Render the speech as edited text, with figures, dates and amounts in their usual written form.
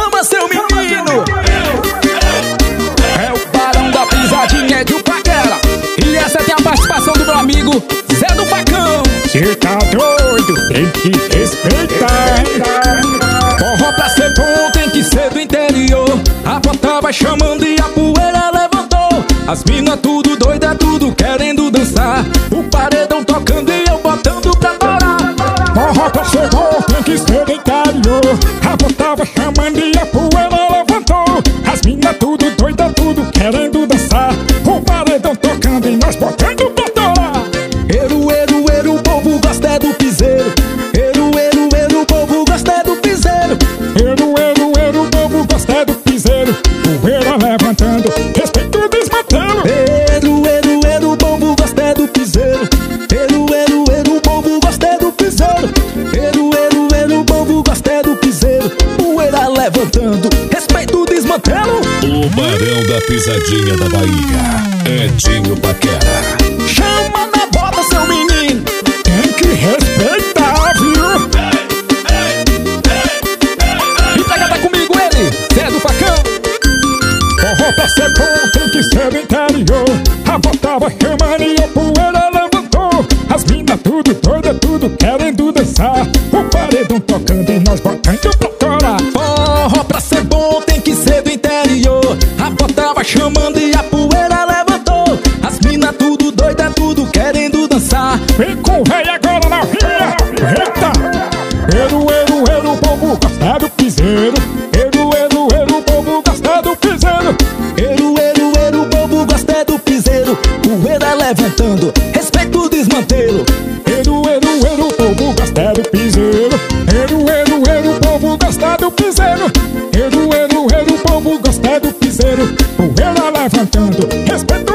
Chama seu menino. É o Barão da Pisadinha de Paquera. E essa tem a participação do meu amigo Zé do Facão. Cê tá doido, tem que respeitar. Forró pra ser bom tem que ser do interior. A bota vai chamando e a poeira levantou. As mina tudo doida, tudo querendo dançar. O paredão tocando e eu botando pra torar. Forró pra ser bom tem que ser do interior. A bota vai chamando e a poeira levantou. As mina tudo doida, tudo querendo dançar. O paredão tocando e nós botando pra torar. Eru, eru, eru, o povo gosta é do piseiro. Eru, eru, eru, o povo gosta é do piseiro. Eru, eru, eru, o povo gosta é do piseiro. Poeira levantando, respeito desmantendo. Eru, eru, eru, o povo gosta é do piseiro. Eru, eru, eru, o povo gosta é do piseiro. Eru, eru, eru, o povo gosta é do piseiro. Poeira levantando, respeito desmantendo. O Barão da Pisadinha da Bahia, Edinho Paquera. Chama na bota seu menino. Tem que respeitar, viu? E pega comigo ele, Zé do Facão. Forró pra ser bom tem que ser do interior. A bota vai chamando e a poeira levantou. As mina tudo doida, tudo querendo dançar. O paredão tocando e nós botando pra torar. Forró pra ser bom tem que ser do interior. A bota vai chamando e a poeira levantou. As mina tudo doida, tudo querendo dançar. Vem com o véi agora na ria. Eita! Eru, eru, eru, o povo gosta do piseiro. Eru, eru, eru, o povo gosta do piseiro. Eru, eru, eru, o povo gosta é do piseiro. Poeira levantando, respeito o desmantelo. Eru, eru, eru, o povo gosta do piseiro. Eru, eru, eru, o povo gosta do piseiro. Eru, eru, eru, o povo gosta do piseiro. Poeira levantando, respeito